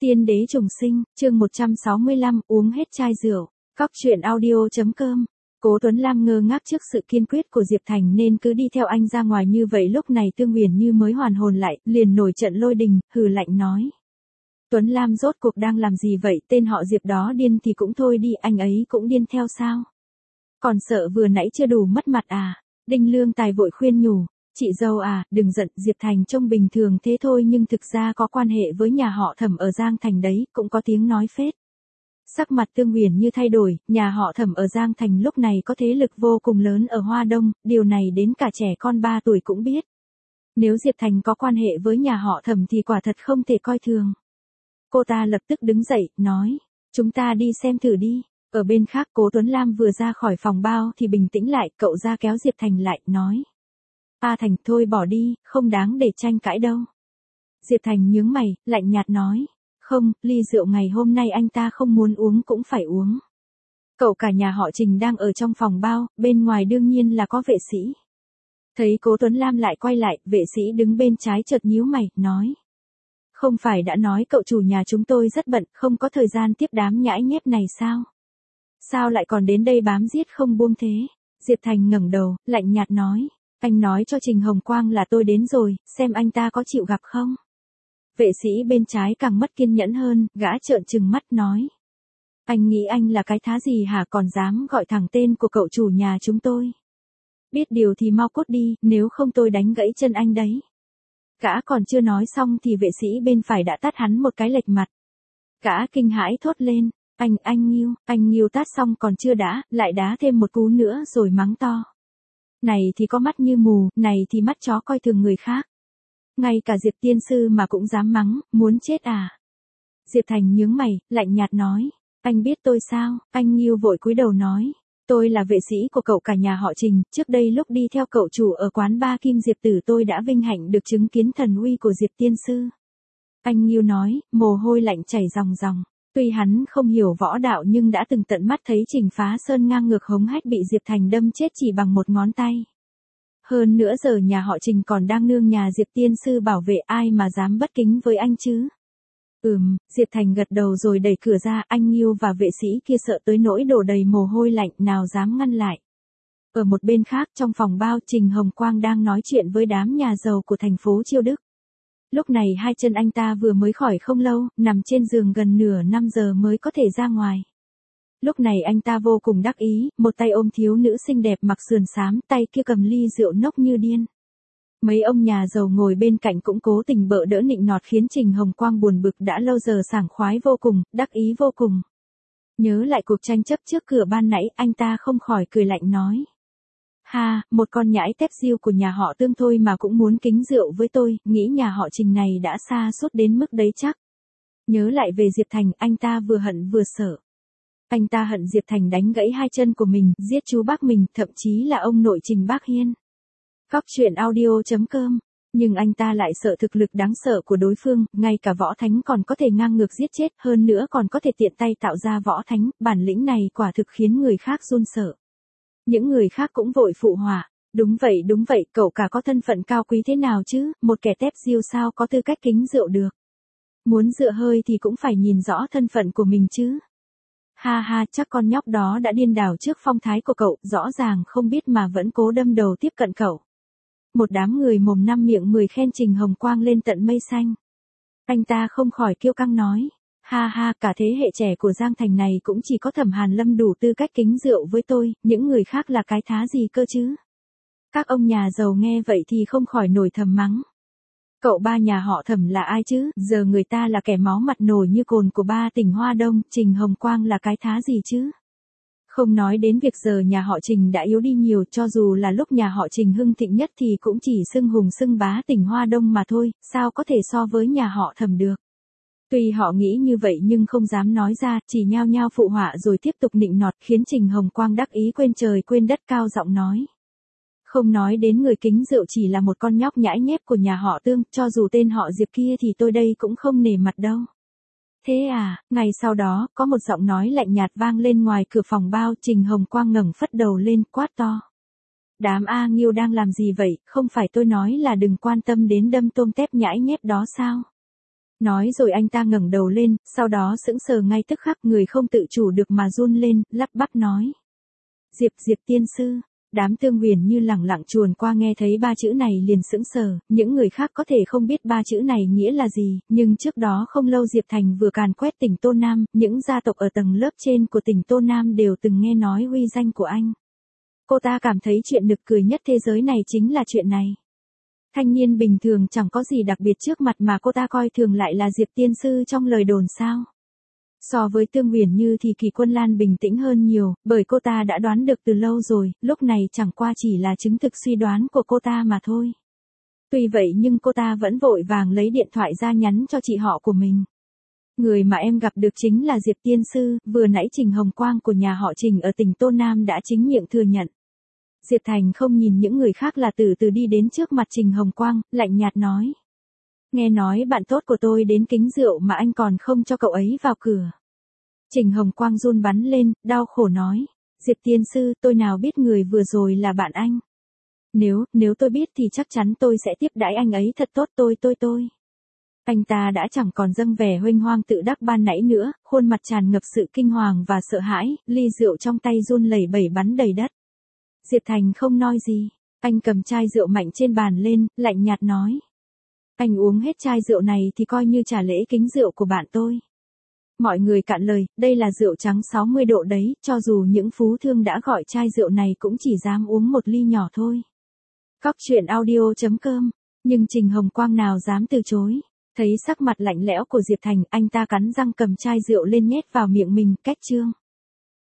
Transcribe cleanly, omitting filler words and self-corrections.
Tiên đế trùng sinh, chương 165, uống hết chai rượu. Cóc truyện audio.com. Cố Tuấn Lam ngơ ngác trước sự kiên quyết của Diệp Thành nên cứ đi theo anh ra ngoài như vậy. Lúc này Tương Huyền như mới hoàn hồn lại, liền nổi trận lôi đình, hừ lạnh nói. Tuấn Lam rốt cuộc đang làm gì vậy, tên họ Diệp đó điên thì cũng thôi đi, anh ấy cũng điên theo sao? Còn sợ vừa nãy chưa đủ mất mặt à? Đinh Lương Tài vội khuyên nhủ. Chị dâu à, đừng giận, Diệp Thành trông bình thường thế thôi nhưng thực ra có quan hệ với nhà họ Thẩm ở Giang Thành đấy, cũng có tiếng nói phết. Sắc mặt Tương Huyền như thay đổi, nhà họ Thẩm ở Giang Thành lúc này có thế lực vô cùng lớn ở Hoa Đông, điều này đến cả trẻ con 3 tuổi cũng biết. Nếu Diệp Thành có quan hệ với nhà họ Thẩm thì quả thật không thể coi thường. Cô ta lập tức đứng dậy, nói, chúng ta đi xem thử đi. Ở bên khác Cố Tuấn Lam vừa ra khỏi phòng bao thì bình tĩnh lại, cậu ra kéo Diệp Thành lại, nói. A Thành, thôi bỏ đi, không đáng để tranh cãi đâu. Diệp Thành nhướng mày, lạnh nhạt nói. Không, ly rượu ngày hôm nay anh ta không muốn uống cũng phải uống. Cậu cả nhà họ Trình đang ở trong phòng bao, bên ngoài đương nhiên là có vệ sĩ. Thấy Cố Tuấn Lam lại quay lại, vệ sĩ đứng bên trái chợt nhíu mày, nói. Không phải đã nói cậu chủ nhà chúng tôi rất bận, không có thời gian tiếp đám nhãi nhép này sao? Sao lại còn đến đây bám giết không buông thế? Diệp Thành ngẩng đầu, lạnh nhạt nói. Anh nói cho Trình Hồng Quang là tôi đến rồi, xem anh ta có chịu gặp không? Vệ sĩ bên trái càng mất kiên nhẫn hơn, gã trợn trừng mắt nói. Anh nghĩ anh là cái thá gì hả, còn dám gọi thẳng tên của cậu chủ nhà chúng tôi? Biết điều thì mau cút đi, nếu không tôi đánh gãy chân anh đấy. Gã còn chưa nói xong thì vệ sĩ bên phải đã tát hắn một cái lệch mặt. Gã kinh hãi thốt lên, anh Nghiêu tát xong còn chưa đã, lại đá thêm một cú nữa rồi mắng to. Này thì có mắt như mù, này thì mắt chó coi thường người khác. Ngay cả Diệp tiên sư mà cũng dám mắng, muốn chết à? Diệp Thành nhướng mày, lạnh nhạt nói, anh biết tôi sao? Anh Nghiêu vội cúi đầu nói, tôi là vệ sĩ của cậu cả nhà họ Trình, trước đây lúc đi theo cậu chủ ở quán ba Kim Diệp Tử tôi đã vinh hạnh được chứng kiến thần uy của Diệp tiên sư. Anh Nghiêu nói, mồ hôi lạnh chảy ròng ròng. Tuy hắn không hiểu võ đạo nhưng đã từng tận mắt thấy Trình Phá Sơn ngang ngược hống hách bị Diệp Thành đâm chết chỉ bằng một ngón tay. Hơn nữa giờ nhà họ Trình còn đang nương nhà Diệp tiên sư bảo vệ, ai mà dám bất kính với anh chứ? Diệp Thành gật đầu rồi đẩy cửa ra, anh Nghiêu và vệ sĩ kia sợ tới nỗi đổ đầy mồ hôi lạnh, nào dám ngăn lại. Ở một bên khác trong phòng bao, Trình Hồng Quang đang nói chuyện với đám nhà giàu của thành phố Chiêu Đức. Lúc này hai chân anh ta vừa mới khỏi không lâu, nằm trên giường gần nửa năm giờ mới có thể ra ngoài. Lúc này anh ta vô cùng đắc ý, một tay ôm thiếu nữ xinh đẹp mặc sườn xám, tay kia cầm ly rượu nốc như điên. Mấy ông nhà giàu ngồi bên cạnh cũng cố tình bợ đỡ nịnh nọt khiến Trình Hồng Quang buồn bực, đã lâu giờ sảng khoái vô cùng, đắc ý vô cùng. Nhớ lại cuộc tranh chấp trước cửa ban nãy, anh ta không khỏi cười lạnh nói. Ha, một con nhãi tép diêu của nhà họ Tương thôi mà cũng muốn kính rượu với tôi, nghĩ nhà họ Trình này đã xa suốt đến mức đấy chắc. Nhớ lại về Diệp Thành, anh ta vừa hận vừa sợ. Anh ta hận Diệp Thành đánh gãy hai chân của mình, giết chú bác mình, thậm chí là ông nội Trình Bác Hiên. Cóc truyện audio.com. Nhưng anh ta lại sợ thực lực đáng sợ của đối phương, ngay cả võ thánh còn có thể ngang ngược giết chết, hơn nữa còn có thể tiện tay tạo ra võ thánh, bản lĩnh này quả thực khiến người khác run sợ. Những người khác cũng vội phụ họa. Đúng vậy, cậu cả có thân phận cao quý thế nào chứ, một kẻ tép diêu sao có tư cách kính rượu được. Muốn dựa hơi thì cũng phải nhìn rõ thân phận của mình chứ. Ha, chắc con nhóc đó đã điên đảo trước phong thái của cậu, rõ ràng không biết mà vẫn cố đâm đầu tiếp cận cậu. Một đám người mồm năm miệng 10 khen Trình Hồng Quang lên tận mây xanh. Anh ta không khỏi kiêu căng nói. Ha, cả thế hệ trẻ của Giang Thành này cũng chỉ có Thẩm Hàn Lâm đủ tư cách kính rượu với tôi, những người khác là cái thá gì cơ chứ? Các ông nhà giàu nghe vậy thì không khỏi nổi thầm mắng. Cậu ba nhà họ Thẩm là ai chứ, giờ người ta là kẻ máu mặt nổi như cồn của ba tỉnh Hoa Đông, Trình Hồng Quang là cái thá gì chứ? Không nói đến việc giờ nhà họ Trình đã yếu đi nhiều, cho dù là lúc nhà họ Trình hưng thịnh nhất thì cũng chỉ xưng hùng xưng bá tỉnh Hoa Đông mà thôi, sao có thể so với nhà họ Thẩm được. Tuy họ nghĩ như vậy nhưng không dám nói ra, chỉ nhao nhao phụ họa rồi tiếp tục nịnh nọt, khiến Trình Hồng Quang đắc ý quên trời quên đất, cao giọng nói. Không nói đến người kính rượu chỉ là một con nhóc nhãi nhép của nhà họ Tương, cho dù tên họ Diệp kia thì tôi đây cũng không nể mặt đâu. Thế à, ngày sau đó, có một giọng nói lạnh nhạt vang lên ngoài cửa phòng bao, Trình Hồng Quang ngẩng phất đầu lên, quát to. Đám A Nghiêu đang làm gì vậy, không phải tôi nói là đừng quan tâm đến đâm tôm tép nhãi nhép đó sao? Nói rồi anh ta ngẩng đầu lên, sau đó sững sờ ngay tức khắc, người không tự chủ được mà run lên, lắp bắp nói. Diệp tiên sư. Đám Tương Huyền Như lẳng lặng chuồn qua nghe thấy ba chữ này liền sững sờ, những người khác có thể không biết ba chữ này nghĩa là gì, nhưng trước đó không lâu Diệp Thành vừa càn quét tỉnh Tô Nam, những gia tộc ở tầng lớp trên của tỉnh Tô Nam đều từng nghe nói uy danh của anh. Cô ta cảm thấy chuyện nực cười nhất thế giới này chính là chuyện này. Thanh niên bình thường chẳng có gì đặc biệt trước mặt mà cô ta coi thường lại là Diệp tiên sư trong lời đồn sao. So với Tương Huyền Như thì Kỳ Quân Lan bình tĩnh hơn nhiều, bởi cô ta đã đoán được từ lâu rồi, lúc này chẳng qua chỉ là chứng thực suy đoán của cô ta mà thôi. Tuy vậy nhưng cô ta vẫn vội vàng lấy điện thoại ra nhắn cho chị họ của mình. Người mà em gặp được chính là Diệp tiên sư, vừa nãy Trình Hồng Quang của nhà họ Trình ở tỉnh Tô Nam đã chính miệng thừa nhận. Diệp Thành không nhìn những người khác là từ từ đi đến trước mặt Trình Hồng Quang, lạnh nhạt nói. Nghe nói bạn tốt của tôi đến kính rượu mà anh còn không cho cậu ấy vào cửa. Trình Hồng Quang run bắn lên, đau khổ nói. Diệp tiên sư, tôi nào biết người vừa rồi là bạn anh. Nếu tôi biết thì chắc chắn tôi sẽ tiếp đãi anh ấy thật tốt tôi. Anh ta đã chẳng còn dâng vẻ huênh hoang tự đắc ban nãy nữa, khuôn mặt tràn ngập sự kinh hoàng và sợ hãi, ly rượu trong tay run lẩy bẩy bắn đầy đất. Diệp Thành không nói gì, anh cầm chai rượu mạnh trên bàn lên, lạnh nhạt nói. Anh uống hết chai rượu này thì coi như trả lễ kính rượu của bạn tôi. Mọi người cạn lời, đây là rượu trắng 60 độ đấy, cho dù những phú thương đã gọi chai rượu này cũng chỉ dám uống một ly nhỏ thôi. Cóc truyện audio.com, nhưng Trình Hồng Quang nào dám từ chối. Thấy sắc mặt lạnh lẽo của Diệp Thành, anh ta cắn răng cầm chai rượu lên nhét vào miệng mình, cách chương.